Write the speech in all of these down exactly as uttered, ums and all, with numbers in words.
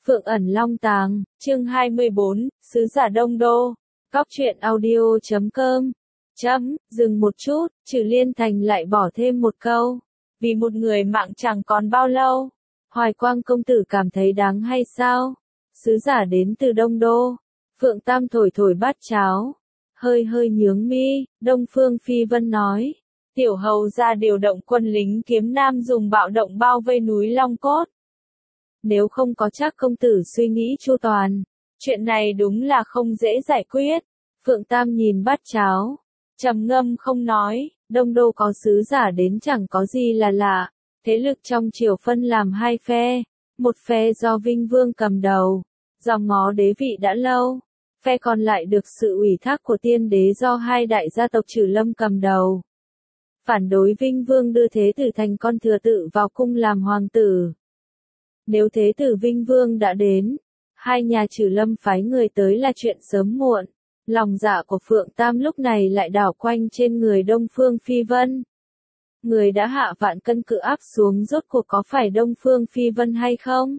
Phượng ẩn long tàng, chương hai mươi bốn, sứ giả Đông Đô. Cóc truyện audio chấm com. Chấm, dừng một chút, Trừ Liên Thành lại bỏ thêm một câu. Vì một người mạng chẳng còn bao lâu. Hoài Quang công tử cảm thấy đáng hay sao? Sứ giả đến từ Đông Đô. Phượng Tam thổi thổi bát cháo. Hơi hơi nhướng mi, Đông Phương Phi Vân nói. Tiểu hầu ra điều động quân lính kiếm nam dùng bạo động bao vây núi Long Cốt. Nếu không có Trác công tử suy nghĩ chu toàn, chuyện này đúng là không dễ giải quyết. Phượng Tam nhìn bát cháo, trầm ngâm không nói, Đông Đô có sứ giả đến chẳng có gì là lạ. Thế lực trong triều phân làm hai phe, một phe do Vinh Vương cầm đầu, dòng ngó đế vị đã lâu, phe còn lại được sự ủy thác của tiên đế do hai đại gia tộc Trừ Lâm cầm đầu. Phản đối Vinh Vương đưa Thế tử thành con thừa tự vào cung làm hoàng tử. Nếu Thế tử Vinh Vương đã đến, hai nhà Trừ Lâm phái người tới là chuyện sớm muộn. Lòng dạ của Phượng Tam lúc này lại đảo quanh trên người Đông Phương Phi Vân. Người đã hạ vạn cân cự áp xuống rốt cuộc có phải Đông Phương Phi Vân hay không?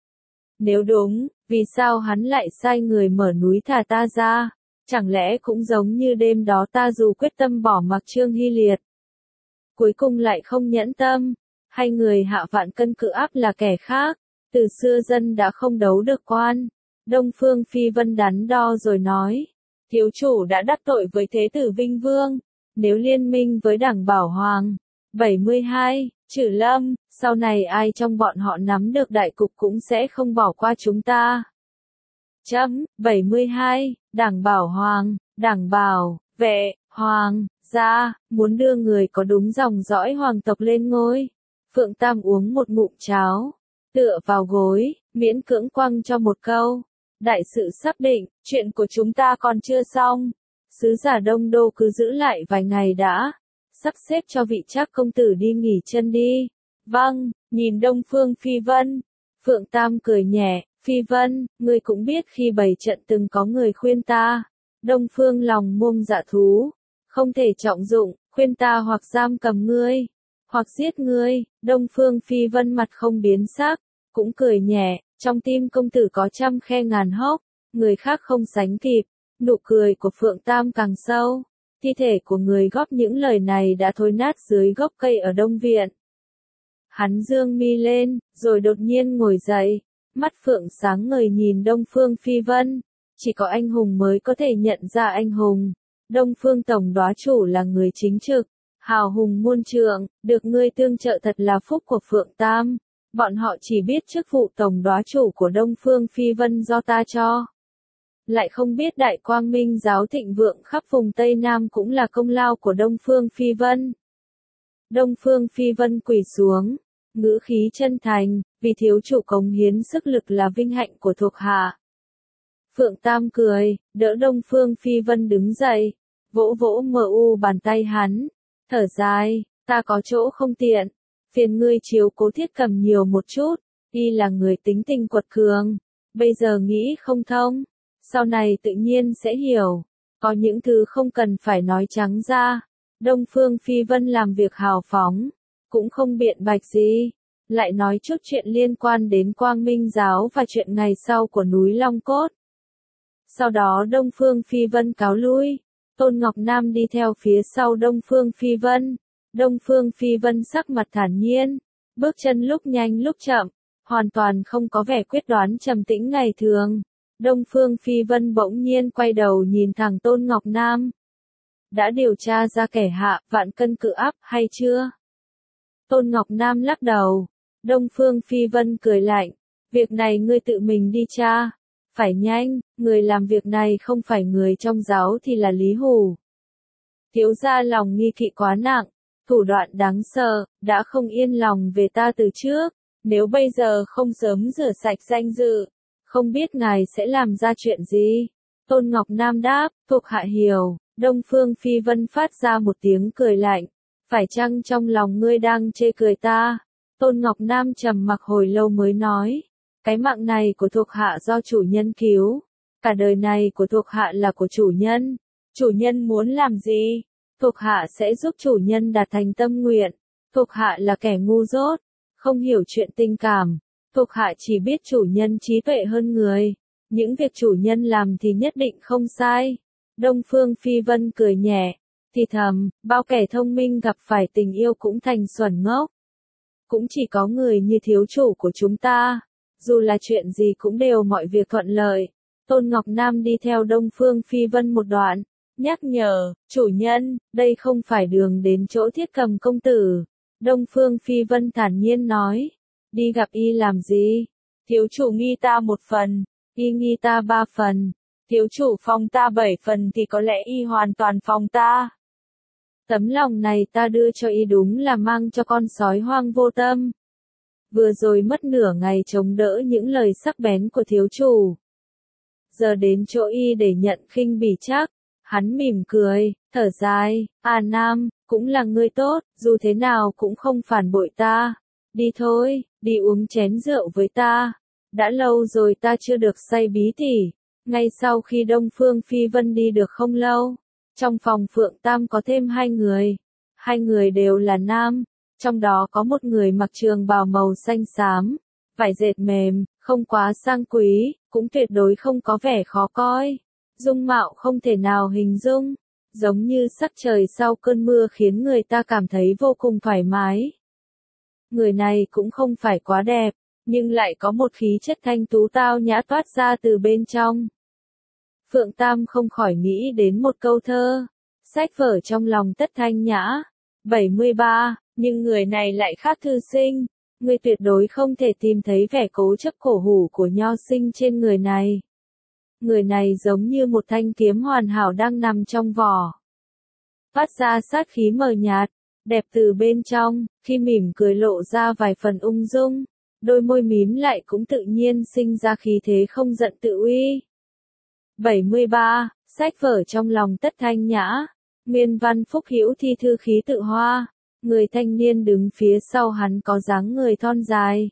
Nếu đúng, vì sao hắn lại sai người mở núi thả ta ra? Chẳng lẽ cũng giống như đêm đó ta dù quyết tâm bỏ mặc Trương Hy Liệt, cuối cùng lại không nhẫn tâm? Hay người hạ vạn cân cự áp là kẻ khác? Từ xưa dân đã không đấu được quan. Đông Phương Phi Vân đắn đo rồi nói. Thiếu chủ đã đắc tội với Thế tử Vinh Vương. Nếu liên minh với đảng Bảo Hoàng. bảy mươi hai, Trừ Lâm, sau này ai trong bọn họ nắm được đại cục cũng sẽ không bỏ qua chúng ta. Chấm, bảy mươi hai, đảng Bảo Hoàng, đảng Bảo, vệ, Hoàng, gia, muốn đưa người có đúng dòng dõi hoàng tộc lên ngôi. Phượng Tam uống một ngụm cháo, tựa vào gối, miễn cưỡng quăng cho một câu. Đại sự sắp định, chuyện của chúng ta còn chưa xong. Sứ giả Đông Đô cứ giữ lại vài ngày đã. Sắp xếp cho vị Trác công tử đi nghỉ chân đi. Vâng, nhìn Đông Phương Phi Vân. Phượng Tam cười nhẹ, Phi Vân, ngươi cũng biết khi bày trận từng có người khuyên ta. Đông Phương lòng muông dạ thú. Không thể trọng dụng, khuyên ta hoặc giam cầm ngươi, hoặc giết ngươi. Đông Phương Phi Vân mặt không biến sắc, cũng cười nhẹ, trong tim công tử có trăm khe ngàn hốc, người khác không sánh kịp. Nụ cười của Phượng Tam càng sâu. Thi thể của người góp những lời này đã thối nát dưới gốc cây ở Đông Viện. Hắn dương mi lên, rồi đột nhiên ngồi dậy, mắt Phượng sáng ngời nhìn Đông Phương Phi Vân. Chỉ có anh hùng mới có thể nhận ra anh hùng. Đông Phương tổng đoá chủ là người chính trực, hào hùng muôn trượng, được ngươi tương trợ thật là phúc của Phượng Tam. Bọn họ chỉ biết chức vụ tổng đoá chủ của Đông Phương Phi Vân do ta cho. Lại không biết đại quang minh giáo thịnh vượng khắp vùng Tây Nam cũng là công lao của Đông Phương Phi Vân. Đông Phương Phi Vân quỳ xuống, ngữ khí chân thành, vì thiếu chủ cống hiến sức lực là vinh hạnh của thuộc hạ. Phượng Tam cười, đỡ Đông Phương Phi Vân đứng dậy, vỗ vỗ mờ u bàn tay hắn, thở dài, ta có chỗ không tiện, phiền ngươi chiếu cố Thiết Cầm nhiều một chút, y là người tính tình quật cường, bây giờ nghĩ không thông. Sau này tự nhiên sẽ hiểu, có những thứ không cần phải nói trắng ra. Đông Phương Phi Vân làm việc hào phóng, cũng không biện bạch gì, lại nói chút chuyện liên quan đến Quang Minh giáo và chuyện ngày sau của núi Long Cốt. Sau đó Đông Phương Phi Vân cáo lui, Tôn Ngọc Nam đi theo phía sau Đông Phương Phi Vân. Đông Phương Phi Vân sắc mặt thản nhiên, bước chân lúc nhanh lúc chậm, hoàn toàn không có vẻ quyết đoán trầm tĩnh ngày thường. Đông Phương Phi Vân bỗng nhiên quay đầu nhìn thẳng Tôn Ngọc Nam. Đã điều tra ra kẻ hạ vạn cân cự áp hay chưa? Tôn Ngọc Nam lắc đầu. Đông Phương Phi Vân cười lạnh. Việc này ngươi tự mình đi tra. Phải nhanh, người làm việc này không phải người trong giáo thì là Lý Hù. Thiếu gia lòng nghi kỵ quá nặng, thủ đoạn đáng sợ, đã không yên lòng về ta từ trước. Nếu bây giờ không sớm rửa sạch danh dự, không biết ngài sẽ làm ra chuyện gì? Tôn Ngọc Nam đáp, thuộc hạ hiểu. Đông Phương Phi Vân phát ra một tiếng cười lạnh. Phải chăng trong lòng ngươi đang chê cười ta? Tôn Ngọc Nam trầm mặc hồi lâu mới nói. Cái mạng này của thuộc hạ do chủ nhân cứu. Cả đời này của thuộc hạ là của chủ nhân. Chủ nhân muốn làm gì? Thuộc hạ sẽ giúp chủ nhân đạt thành tâm nguyện. Thuộc hạ là kẻ ngu dốt, không hiểu chuyện tình cảm. Thuộc hạ chỉ biết chủ nhân trí tuệ hơn người. Những việc chủ nhân làm thì nhất định không sai. Đông Phương Phi Vân cười nhẹ, thì thầm, bao kẻ thông minh gặp phải tình yêu cũng thành xuẩn ngốc. Cũng chỉ có người như thiếu chủ của chúng ta. Dù là chuyện gì cũng đều mọi việc thuận lợi. Tôn Ngọc Nam đi theo Đông Phương Phi Vân một đoạn, nhắc nhở, chủ nhân, đây không phải đường đến chỗ Thiết Cầm công tử. Đông Phương Phi Vân thản nhiên nói, đi gặp y làm gì? Thiếu chủ nghi ta một phần, y nghi ta ba phần, thiếu chủ phong ta bảy phần thì có lẽ y hoàn toàn phong ta. Tấm lòng này ta đưa cho y đúng là mang cho con sói hoang vô tâm. Vừa rồi mất nửa ngày chống đỡ những lời sắc bén của thiếu chủ. Giờ đến chỗ y để nhận khinh bỉ chắc. Hắn mỉm cười, thở dài, à Nam, cũng là người tốt, dù thế nào cũng không phản bội ta. Đi thôi, đi uống chén rượu với ta. Đã lâu rồi ta chưa được say bí tỉ. Ngay sau khi Đông Phương Phi Vân đi được không lâu, trong phòng Phượng Tam có thêm hai người. Hai người đều là nam, trong đó có một người mặc trường bào màu xanh xám, vải dệt mềm, không quá sang quý, cũng tuyệt đối không có vẻ khó coi. Dung mạo không thể nào hình dung, giống như sắc trời sau cơn mưa khiến người ta cảm thấy vô cùng thoải mái. Người này cũng không phải quá đẹp, nhưng lại có một khí chất thanh tú tao nhã toát ra từ bên trong. Phượng Tam không khỏi nghĩ đến một câu thơ, sách vở trong lòng tất thanh nhã. bảy mươi ba, nhưng người này lại khác thư sinh, người tuyệt đối không thể tìm thấy vẻ cố chấp cổ hủ của nho sinh trên người này. Người này giống như một thanh kiếm hoàn hảo đang nằm trong vỏ. Phát ra sát khí mờ nhạt, đẹp từ bên trong, khi mỉm cười lộ ra vài phần ung dung, đôi môi mím lại cũng tự nhiên sinh ra khí thế không giận tự uy. bảy mươi ba, sách vở trong lòng tất thanh nhã, nguyên văn phúc hữu thi thư khí tự hoa, người thanh niên đứng phía sau hắn có dáng người thon dài.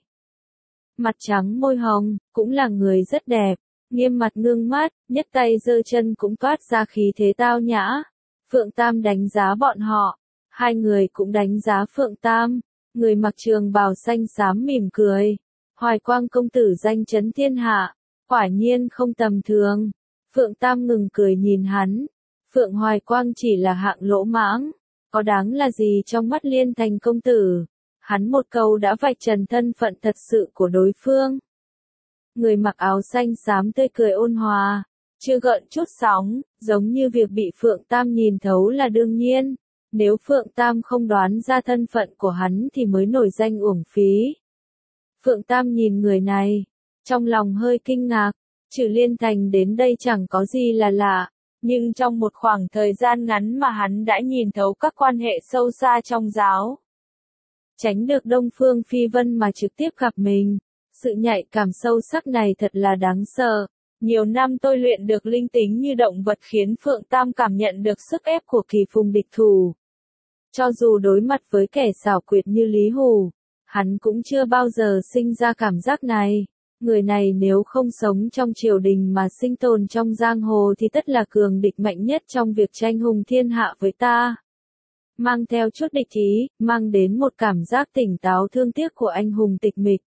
Mặt trắng môi hồng, cũng là người rất đẹp. Nghiêm mặt ngưng mắt, nhấc tay giơ chân cũng toát ra khí thế tao nhã. Phượng Tam đánh giá bọn họ, hai người cũng đánh giá Phượng Tam. Người mặc trường bào xanh xám mỉm cười, Hoài Quang công tử danh chấn thiên hạ, quả nhiên không tầm thường. Phượng Tam ngừng cười nhìn hắn, Phượng Hoài Quang chỉ là hạng lỗ mãng, có đáng là gì trong mắt Liên Thành công tử. Hắn một câu đã vạch trần thân phận thật sự của đối phương. Người mặc áo xanh xám tươi cười ôn hòa, chưa gợn chút sóng, giống như việc bị Phượng Tam nhìn thấu là đương nhiên. Nếu Phượng Tam không đoán ra thân phận của hắn thì mới nổi danh uổng phí. Phượng Tam nhìn người này, trong lòng hơi kinh ngạc, trừ Liên Thành đến đây chẳng có gì là lạ, nhưng trong một khoảng thời gian ngắn mà hắn đã nhìn thấu các quan hệ sâu xa trong giáo. Tránh được Đông Phương Phi Vân mà trực tiếp gặp mình. Sự nhạy cảm sâu sắc này thật là đáng sợ. Nhiều năm tôi luyện được linh tính như động vật khiến Phượng Tam cảm nhận được sức ép của kỳ phùng địch thủ. Cho dù đối mặt với kẻ xảo quyệt như Lý Hù, hắn cũng chưa bao giờ sinh ra cảm giác này. Người này nếu không sống trong triều đình mà sinh tồn trong giang hồ thì tất là cường địch mạnh nhất trong việc tranh hùng thiên hạ với ta. Mang theo chút địch ý, mang đến một cảm giác tỉnh táo thương tiếc của anh hùng tịch mịch.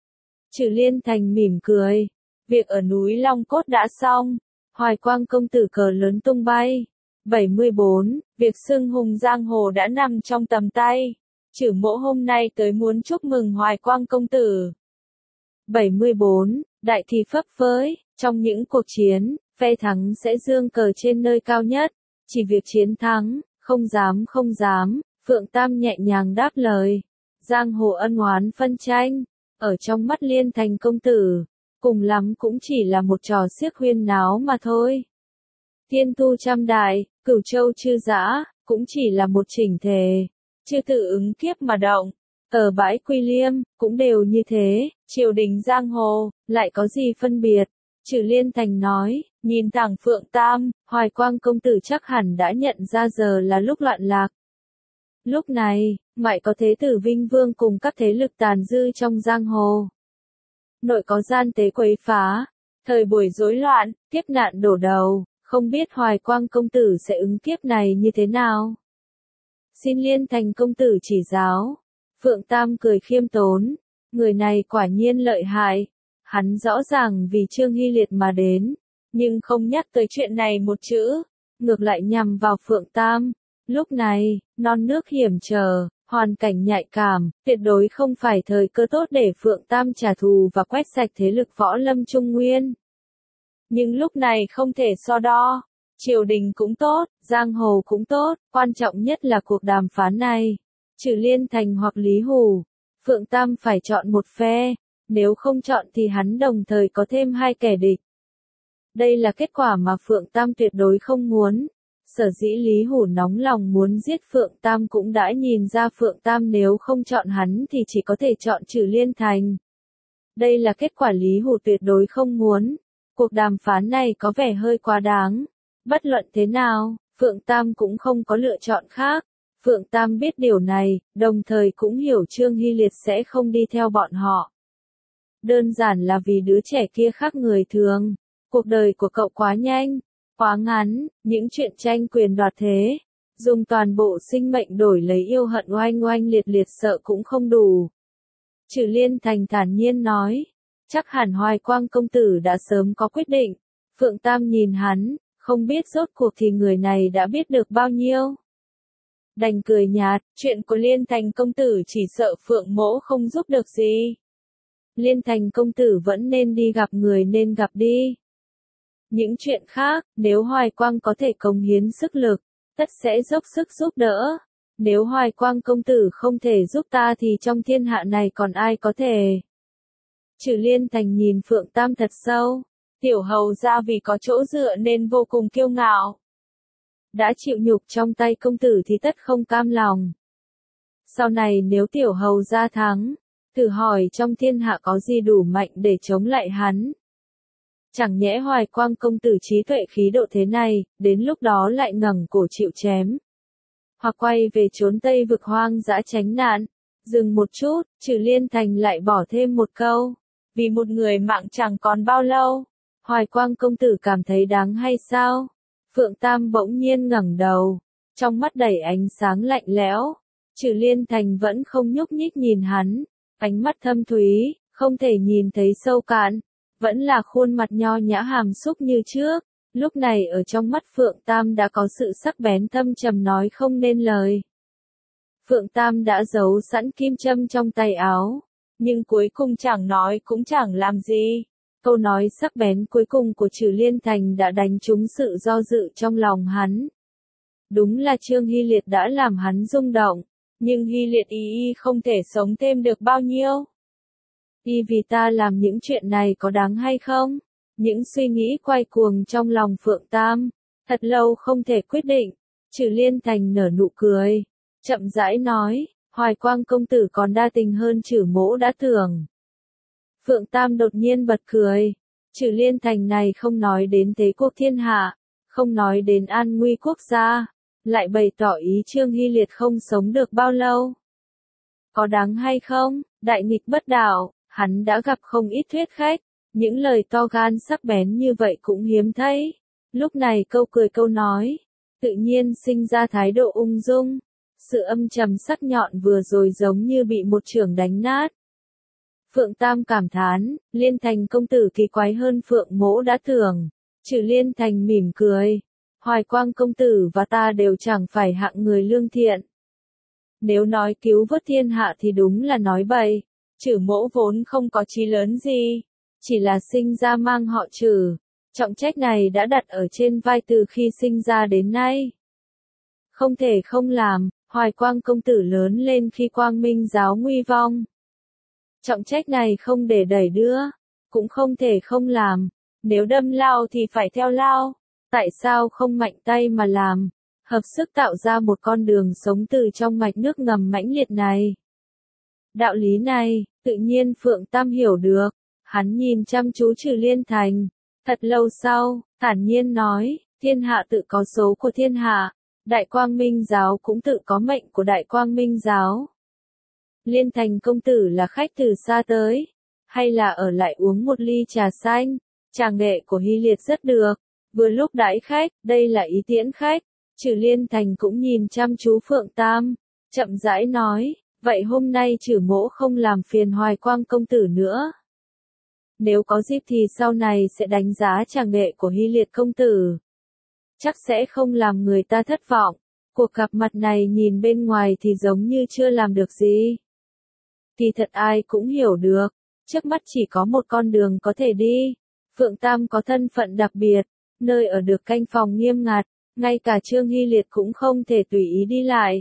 Trừ Liên Thành mỉm cười, việc ở núi Long Cốt đã xong, Hoài Quang công tử cờ lớn tung bay. bảy mươi bốn, việc xưng hùng giang hồ đã nằm trong tầm tay, Trừ Mỗ hôm nay tới muốn chúc mừng Hoài Quang công tử. bảy mươi bốn, đại thi phấp phới, trong những cuộc chiến, phe thắng sẽ dương cờ trên nơi cao nhất, chỉ việc chiến thắng, không dám không dám, Phượng Tam nhẹ nhàng đáp lời. Giang hồ ân oán phân tranh, ở trong mắt Liên Thành công tử, cùng lắm cũng chỉ là một trò xiếc huyên náo mà thôi. Thiên thu trăm đại, cửu châu chư dã, cũng chỉ là một chỉnh thể, chư tự ứng kiếp mà động. Ở bãi Quy Liêm, cũng đều như thế, triều đình giang hồ, lại có gì phân biệt. Trừ Liên Thành nói, nhìn thẳng Phượng Tam, Hoài Quang công tử chắc hẳn đã nhận ra giờ là lúc loạn lạc. Lúc này, ngoại có thế tử Vinh Vương cùng các thế lực tàn dư trong giang hồ. Nội có gian tế quấy phá, thời buổi rối loạn, kiếp nạn đổ đầu, không biết Hoài Quang công tử sẽ ứng kiếp này như thế nào. Xin Liên Thành công tử chỉ giáo. Phượng Tam cười khiêm tốn, người này quả nhiên lợi hại. Hắn rõ ràng vì Trương Hy Liệt mà đến, nhưng không nhắc tới chuyện này một chữ, ngược lại nhằm vào Phượng Tam. Lúc này, non nước hiểm trở, hoàn cảnh nhạy cảm, tuyệt đối không phải thời cơ tốt để Phượng Tam trả thù và quét sạch thế lực võ lâm Trung Nguyên. Nhưng lúc này không thể so đo. Triều đình cũng tốt, giang hồ cũng tốt, quan trọng nhất là cuộc đàm phán này. Trừ Liên Thành hoặc Lý Hủ, Phượng Tam phải chọn một phe, nếu không chọn thì hắn đồng thời có thêm hai kẻ địch. Đây là kết quả mà Phượng Tam tuyệt đối không muốn. Sở dĩ Lý Hủ nóng lòng muốn giết Phượng Tam cũng đã nhìn ra Phượng Tam nếu không chọn hắn thì chỉ có thể chọn Trừ Liên Thành. Đây là kết quả Lý Hủ tuyệt đối không muốn. Cuộc đàm phán này có vẻ hơi quá đáng. Bất luận thế nào, Phượng Tam cũng không có lựa chọn khác. Phượng Tam biết điều này, đồng thời cũng hiểu Trương Hy Liệt sẽ không đi theo bọn họ. Đơn giản là vì đứa trẻ kia khác người thường. Cuộc đời của cậu quá nhanh, quá ngắn, những chuyện tranh quyền đoạt thế, dùng toàn bộ sinh mệnh đổi lấy yêu hận oanh oanh liệt liệt sợ cũng không đủ. Trừ Liên Thành thản nhiên nói, chắc hẳn Hoài Quang công tử đã sớm có quyết định. Phượng Tam nhìn hắn, không biết rốt cuộc thì người này đã biết được bao nhiêu. Đành cười nhạt, chuyện của Liên Thành công tử chỉ sợ Phượng mỗ không giúp được gì. Liên Thành công tử vẫn nên đi gặp người nên gặp đi. Những chuyện khác, nếu Hoài Quang có thể cống hiến sức lực, tất sẽ dốc sức giúp đỡ. Nếu Hoài Quang công tử không thể giúp ta thì trong thiên hạ này còn ai có thể. Trừ Liên Thành nhìn Phượng Tam thật sâu. Tiểu hầu ra vì có chỗ dựa nên vô cùng kiêu ngạo. Đã chịu nhục trong tay công tử thì tất không cam lòng. Sau này nếu tiểu hầu ra thắng, thử hỏi trong thiên hạ có gì đủ mạnh để chống lại hắn. Chẳng nhẽ Hoài Quang công tử trí tuệ khí độ thế này, đến lúc đó lại ngẩng cổ chịu chém. Hoặc quay về trốn Tây vực hoang dã tránh nạn. Dừng một chút, Trừ Liên Thành lại bỏ thêm một câu. Vì một người mạng chẳng còn bao lâu. Hoài Quang công tử cảm thấy đáng hay sao? Phượng Tam bỗng nhiên ngẩng đầu, trong mắt đầy ánh sáng lạnh lẽo. Trừ Liên Thành vẫn không nhúc nhích nhìn hắn, ánh mắt thâm thúy, không thể nhìn thấy sâu cạn, vẫn là khuôn mặt nho nhã hàm xúc như trước. Lúc này ở trong mắt Phượng Tam đã có sự sắc bén thâm trầm nói không nên lời. Phượng Tam đã giấu sẵn kim châm trong tay áo, nhưng cuối cùng chẳng nói cũng chẳng làm gì. Câu nói sắc bén cuối cùng của Trừ Liên Thành đã đánh trúng sự do dự trong lòng hắn. Đúng là Trương Hy Liệt đã làm hắn rung động, nhưng Hy Liệt y y không thể sống thêm được bao nhiêu. Y vì ta làm những chuyện này có đáng hay không? Những suy nghĩ quay cuồng trong lòng Phượng Tam, thật lâu không thể quyết định. Trừ Liên Thành nở nụ cười, chậm rãi nói, Hoài Quang công tử còn đa tình hơn Trừ mỗ đã tưởng. Phượng Tam đột nhiên bật cười. Trừ Liên Thành này không nói đến thế quốc thiên hạ, không nói đến an nguy quốc gia, lại bày tỏ ý Trương Hy Liệt không sống được bao lâu. Có đáng hay không? Đại nghịch bất đạo, hắn đã gặp không ít thuyết khách, những lời to gan sắc bén như vậy cũng hiếm thấy. Lúc này câu cười câu nói, tự nhiên sinh ra thái độ ung dung. Sự âm trầm sắc nhọn vừa rồi giống như bị một chưởng đánh nát. Phượng Tam cảm thán, Liên Thành công tử kỳ quái hơn Phượng mỗ đã tưởng. Trừ Liên Thành mỉm cười. Hoài Quang công tử và ta đều chẳng phải hạng người lương thiện. Nếu nói cứu vớt thiên hạ thì đúng là nói bậy. Trừ mỗ vốn không có chí lớn gì, chỉ là sinh ra mang họ Trừ. Trọng trách này đã đặt ở trên vai từ khi sinh ra đến nay. Không thể không làm, Hoài Quang công tử lớn lên khi Quang Minh giáo nguy vong. Trọng trách này không để đẩy đưa, cũng không thể không làm. Nếu đâm lao thì phải theo lao. Tại sao không mạnh tay mà làm, hợp sức tạo ra một con đường sống từ trong mạch nước ngầm mãnh liệt này. Đạo lý này, tự nhiên Phượng Tam hiểu được. Hắn nhìn chăm chú Trừ Liên Thành. Thật lâu sau, thản nhiên nói, thiên hạ tự có số của thiên hạ. Đại Quang Minh giáo cũng tự có mệnh của Đại Quang Minh giáo. Liên Thành công tử là khách từ xa tới, hay là ở lại uống một ly trà xanh? Trà nghệ của Hy Liệt rất được, vừa lúc đãi khách, đây là ý tiễn khách. Trừ Liên Thành cũng nhìn chăm chú Phượng Tam, chậm rãi nói, Vậy hôm nay Trử Mỗ không làm phiền Hoài Quang công tử nữa. Nếu có dịp thì sau này sẽ đánh giá trà nghệ của Hy Liệt công tử. Chắc sẽ không làm người ta thất vọng. Cuộc gặp mặt này nhìn bên ngoài thì giống như chưa làm được gì. Thì thật ai cũng hiểu được, trước mắt chỉ có một con đường có thể đi. Phượng Tam có thân phận đặc biệt, nơi ở được canh phòng nghiêm ngặt, ngay cả Trương Hy Liệt cũng không thể tùy ý đi lại.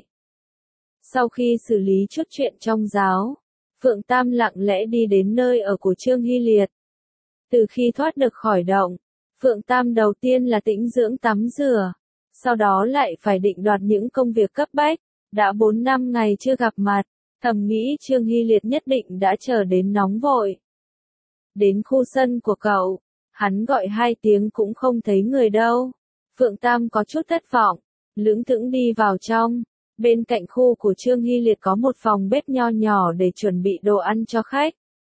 Sau khi xử lý chút chuyện trong giáo, Phượng Tam lặng lẽ đi đến nơi ở của Trương Hy Liệt. Từ khi thoát được khỏi động, Phượng Tam đầu tiên là tĩnh dưỡng tắm rửa, sau đó lại phải định đoạt những công việc cấp bách. Đã bốn năm ngày chưa gặp mặt, thầm nghĩ Trương Hy Liệt nhất định đã chờ đến nóng vội. Đến khu sân của cậu, hắn gọi hai tiếng cũng không thấy người đâu. Phượng Tam có chút thất vọng, lững thững đi vào trong. Bên cạnh khu của Trương Hy Liệt có một phòng bếp nho nhỏ để chuẩn bị đồ ăn cho khách.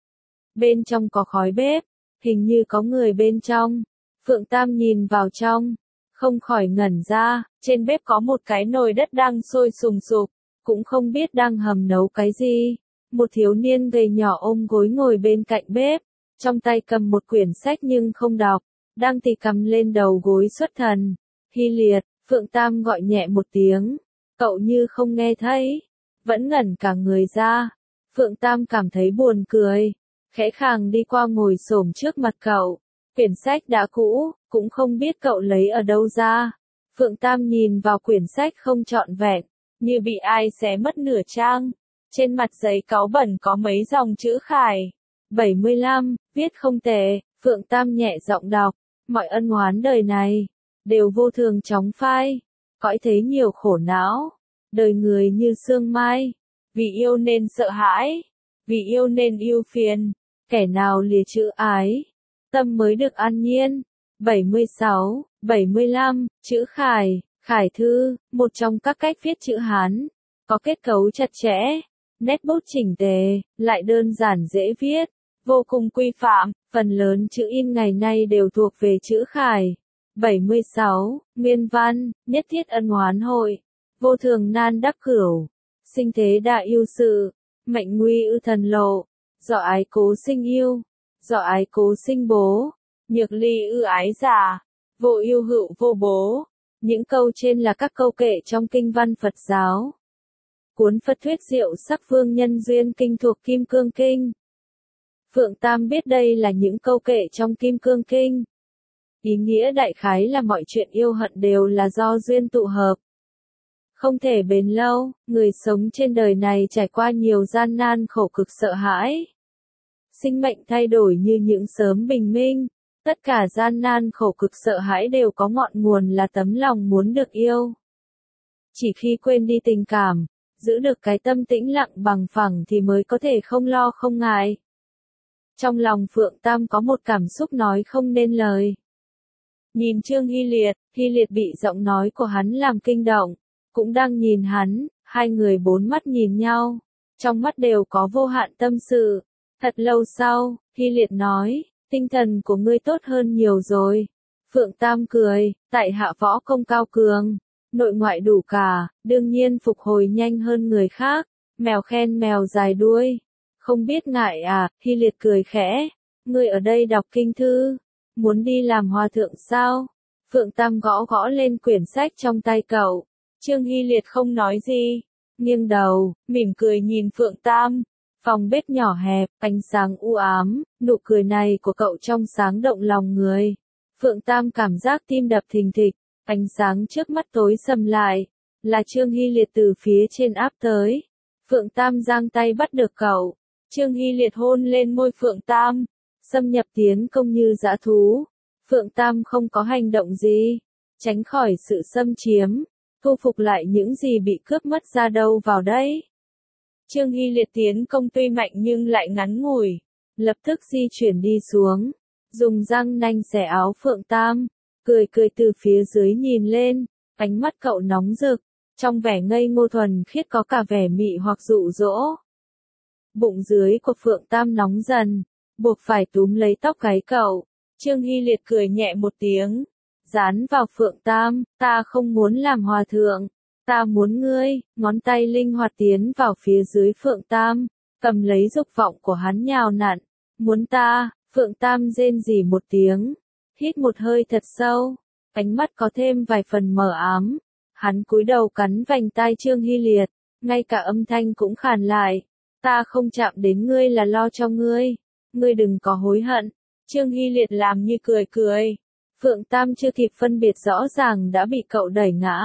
Bên trong có khói bếp, hình như có người bên trong. Phượng Tam nhìn vào trong, không khỏi ngẩn ra, trên bếp có một cái nồi đất đang sôi sùng sục, cũng không biết đang hầm nấu cái gì. Một thiếu niên gầy nhỏ ôm gối ngồi bên cạnh bếp, trong tay cầm một quyển sách nhưng không đọc, đang thì cầm lên đầu gối xuất thần. Hy Liệt, Phượng Tam gọi nhẹ một tiếng, cậu như không nghe thấy, vẫn ngẩn cả người ra. Phượng Tam cảm thấy buồn cười, khẽ khàng đi qua ngồi xổm trước mặt cậu. Quyển sách đã cũ, cũng không biết cậu lấy ở đâu ra. Phượng Tam nhìn vào quyển sách không trọn vẹn, như bị ai xé mất nửa trang. Trên mặt giấy cáu bẩn có mấy dòng chữ khải. bảy mươi lăm, viết không tệ. Phượng Tam nhẹ giọng đọc, mọi ân oán đời này đều vô thường chóng phai, cõi thế nhiều khổ não, đời người như sương mai, vì yêu nên sợ hãi, vì yêu nên ưu phiền, kẻ nào lìa chữ ái, tâm mới được an nhiên. bảy mươi sáu, bảy mươi lăm, chữ khải, khải thư, một trong các cách viết chữ Hán, có kết cấu chặt chẽ, nét bút chỉnh tề, lại đơn giản dễ viết, vô cùng quy phạm. Phần lớn chữ in ngày nay đều thuộc về chữ khải. bảy mươi sáu, nguyên văn, nhất thiết ân oán hội, vô thường nan đắc cửu, sinh thế đại yêu sự, mệnh nguy ư thần lộ, do ái cố sinh yêu, do ái cố sinh bố, nhược ly ư ái giả, vô yêu hữu vô bố. Những câu trên là các câu kệ trong kinh văn Phật giáo. Cuốn Phật thuyết diệu sắc vương nhân duyên kinh thuộc Kim Cương Kinh. Phượng Tam biết đây là những câu kệ trong Kim Cương Kinh. Ý nghĩa đại khái là mọi chuyện yêu hận đều là do duyên tụ hợp. Không thể bền lâu, người sống trên đời này trải qua nhiều gian nan khổ cực sợ hãi. Sinh mệnh thay đổi như những sớm bình minh, tất cả gian nan khổ cực sợ hãi đều có ngọn nguồn là tấm lòng muốn được yêu. Chỉ khi quên đi tình cảm, giữ được cái tâm tĩnh lặng bằng phẳng thì mới có thể không lo không ngại. Trong lòng Phượng Tam có một cảm xúc nói không nên lời. Nhìn Trương Hy Liệt, Hy Liệt bị giọng nói của hắn làm kinh động, cũng đang nhìn hắn, hai người bốn mắt nhìn nhau, trong mắt đều có vô hạn tâm sự. Thật lâu sau, Hy Liệt nói, tinh thần của ngươi tốt hơn nhiều rồi. Phượng Tam cười, tại hạ võ công cao cường, nội ngoại đủ cả, đương nhiên phục hồi nhanh hơn người khác, mèo khen mèo dài đuôi. Không biết ngại à, Hy Liệt cười khẽ, ngươi ở đây đọc kinh thư, muốn đi làm hòa thượng sao? Phượng Tam gõ gõ lên quyển sách trong tay cậu. Trương Hy Liệt không nói gì, nghiêng đầu, mỉm cười nhìn Phượng Tam. Phòng bếp nhỏ hẹp, ánh sáng u ám, nụ cười này của cậu trong sáng động lòng người. Phượng Tam cảm giác tim đập thình thịch, ánh sáng trước mắt tối sầm lại, là Trương Hy Liệt từ phía trên áp tới. Phượng Tam giang tay bắt được cậu. Trương Hy Liệt hôn lên môi Phượng Tam, xâm nhập tiến công như dã thú. Phượng Tam không có hành động gì, tránh khỏi sự xâm chiếm, thu phục lại những gì bị cướp mất ra đâu vào đấy. Trương Hy Liệt tiến công tuy mạnh nhưng lại ngắn ngủi, lập tức di chuyển đi xuống, dùng răng nanh xẻ áo Phượng Tam, cười cười từ phía dưới nhìn lên, ánh mắt cậu nóng rực, trong vẻ ngây ngô thuần khiết có cả vẻ mị hoặc dụ dỗ. Bụng dưới của Phượng Tam nóng dần, buộc phải túm lấy tóc gáy cậu. Trương Hy Liệt cười nhẹ một tiếng, dán vào Phượng Tam, ta không muốn làm hòa thượng, Ta muốn ngươi, ngón tay linh hoạt tiến vào phía dưới Phượng Tam, cầm lấy dục vọng của hắn nhào nặn. Muốn ta, Phượng Tam rên rỉ một tiếng, hít một hơi thật sâu, ánh mắt có thêm vài phần mờ ám. Hắn cúi đầu cắn vành tai Trương Hy Liệt, ngay cả âm thanh cũng khàn lại. Ta không chạm đến ngươi là lo cho ngươi, ngươi đừng có hối hận. Trương Hy Liệt làm như cười cười. Phượng Tam chưa kịp phân biệt rõ ràng đã bị cậu đẩy ngã.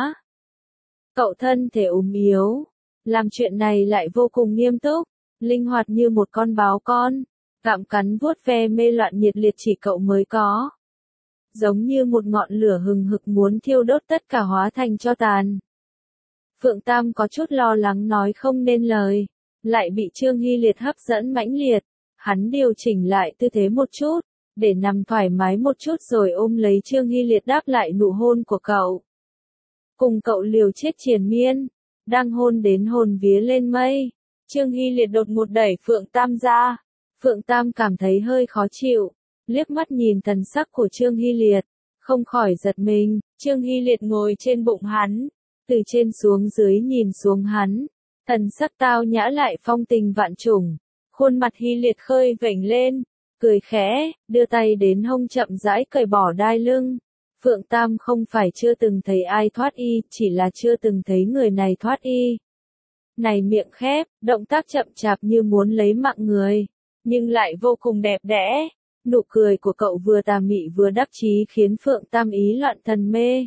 Cậu thân thể ốm yếu, làm chuyện này lại vô cùng nghiêm túc, linh hoạt như một con báo con, gặm cắn vuốt ve mê loạn nhiệt liệt chỉ cậu mới có. Giống như một ngọn lửa hừng hực muốn thiêu đốt tất cả hóa thành tro tàn. Phượng Tam có chút lo lắng nói không nên lời, lại bị Trương Hy Liệt hấp dẫn mãnh liệt. Hắn điều chỉnh lại tư thế một chút, để nằm thoải mái một chút rồi ôm lấy Trương Hy Liệt đáp lại nụ hôn của cậu. Cùng cậu liều chết triền miên, đang hôn đến hồn vía lên mây. Trương Hy Liệt đột ngột đẩy Phượng Tam ra. Phượng Tam cảm thấy hơi khó chịu, liếc mắt nhìn thần sắc của Trương Hy Liệt, không khỏi giật mình. Trương Hy Liệt ngồi trên bụng hắn, từ trên xuống dưới nhìn xuống hắn, thần sắc tao nhã lại phong tình vạn trùng, khuôn mặt Hy Liệt khơi vểnh lên, cười khẽ, đưa tay đến hông chậm rãi cởi bỏ đai lưng. Phượng Tam không phải chưa từng thấy ai thoát y, chỉ là chưa từng thấy người này thoát y. Này miệng khép, động tác chậm chạp như muốn lấy mạng người, nhưng lại vô cùng đẹp đẽ. Nụ cười của cậu vừa tà mị vừa đắc chí khiến Phượng Tam ý loạn thần mê.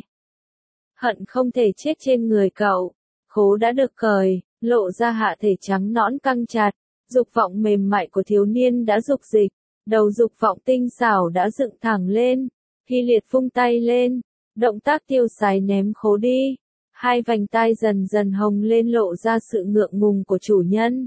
Hận không thể chết trên người cậu. Khố đã được cởi, lộ ra hạ thể trắng nõn căng chặt, dục vọng mềm mại của thiếu niên đã dục dịch, đầu dục vọng tinh xảo đã dựng thẳng lên. Hy Liệt vung tay lên, động tác tiêu sái ném khố đi. Hai vành tai dần dần hồng lên lộ ra sự ngượng ngùng của chủ nhân.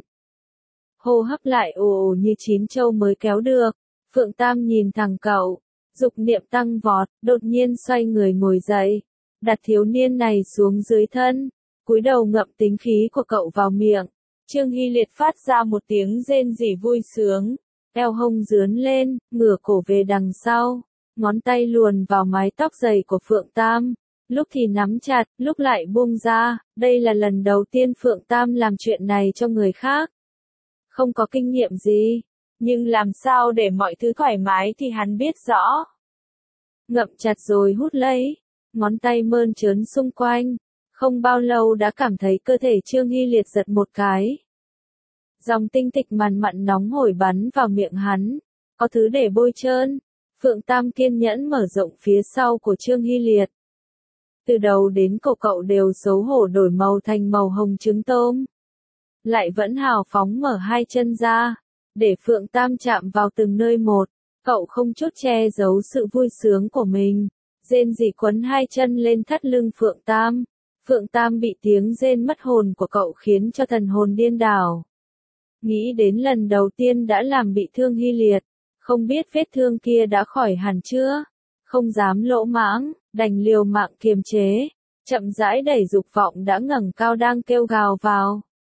Hô hấp lại ồ ồ như chín châu mới kéo được. Phượng Tam nhìn thẳng cậu, dục niệm tăng vọt, đột nhiên xoay người ngồi dậy, đặt thiếu niên này xuống dưới thân, cúi đầu ngậm tính khí của cậu vào miệng. Trương Hy Liệt phát ra một tiếng rên rỉ vui sướng, eo hông dướn lên, ngửa cổ về đằng sau, ngón tay luồn vào mái tóc dày của Phượng Tam, lúc thì nắm chặt, lúc lại buông ra. Đây là lần đầu tiên Phượng Tam làm chuyện này cho người khác. Không có kinh nghiệm gì, nhưng làm sao để mọi thứ thoải mái thì hắn biết rõ. Ngậm chặt rồi hút lấy, ngón tay mơn trớn xung quanh, không bao lâu đã cảm thấy cơ thể Trương Hy Liệt giật một cái. Dòng tinh dịch màn mặn nóng hổi bắn vào miệng hắn, có thứ để bôi trơn. Phượng Tam kiên nhẫn mở rộng phía sau của Trương Hy Liệt. Từ đầu đến cổ cậu đều xấu hổ đổi màu thành màu hồng trứng tôm. Lại vẫn hào phóng mở hai chân ra, để Phượng Tam chạm vào từng nơi một. Cậu không chút che giấu sự vui sướng của mình, rên rỉ quấn hai chân lên thắt lưng Phượng Tam. Phượng Tam bị tiếng rên mất hồn của cậu khiến cho thần hồn điên đảo. Nghĩ đến lần đầu tiên đã làm bị thương Hy Liệt, không biết vết thương kia đã khỏi hẳn chưa, không dám lỗ mãng, đành liều mạng kiềm chế, chậm rãi đẩy dục vọng đã ngẩng cao đang kêu gào vào.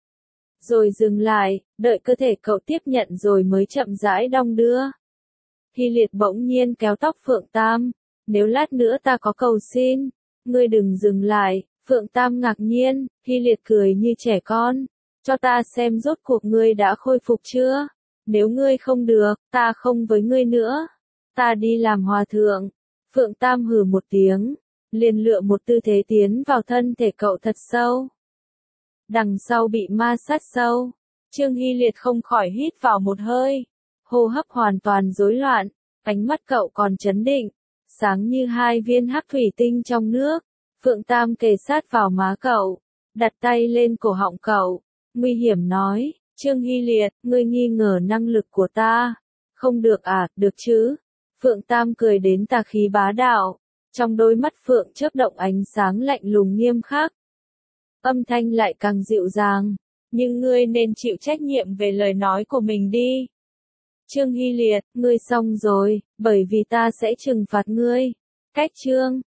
Rồi dừng lại, đợi cơ thể cậu tiếp nhận rồi mới chậm rãi đong đưa. Hy Liệt bỗng nhiên kéo tóc Phượng Tam, nếu lát nữa ta có cầu xin, ngươi đừng dừng lại. Phượng Tam ngạc nhiên, Hy Liệt cười như trẻ con, cho ta xem rốt cuộc ngươi đã khôi phục chưa, nếu ngươi không được, ta không với ngươi nữa, ta đi làm hòa thượng. Phượng Tam hừ một tiếng, liền lựa một tư thế tiến vào thân thể cậu thật sâu. Đằng sau bị ma sát sâu, Trương Hy Liệt không khỏi hít vào một hơi, hô hấp hoàn toàn rối loạn, ánh mắt cậu còn chấn định, sáng như hai viên hắc thủy tinh trong nước. Phượng Tam kề sát vào má cậu, đặt tay lên cổ họng cậu, nguy hiểm nói, Trương Hy Liệt, ngươi nghi ngờ năng lực của ta. Không được à, được chứ. Phượng Tam cười đến tà khí bá đạo, trong đôi mắt Phượng chớp động ánh sáng lạnh lùng nghiêm khắc. Âm thanh lại càng dịu dàng, nhưng ngươi nên chịu trách nhiệm về lời nói của mình đi. Trương Hy Liệt, ngươi xong rồi, bởi vì ta sẽ trừng phạt ngươi. Cách chương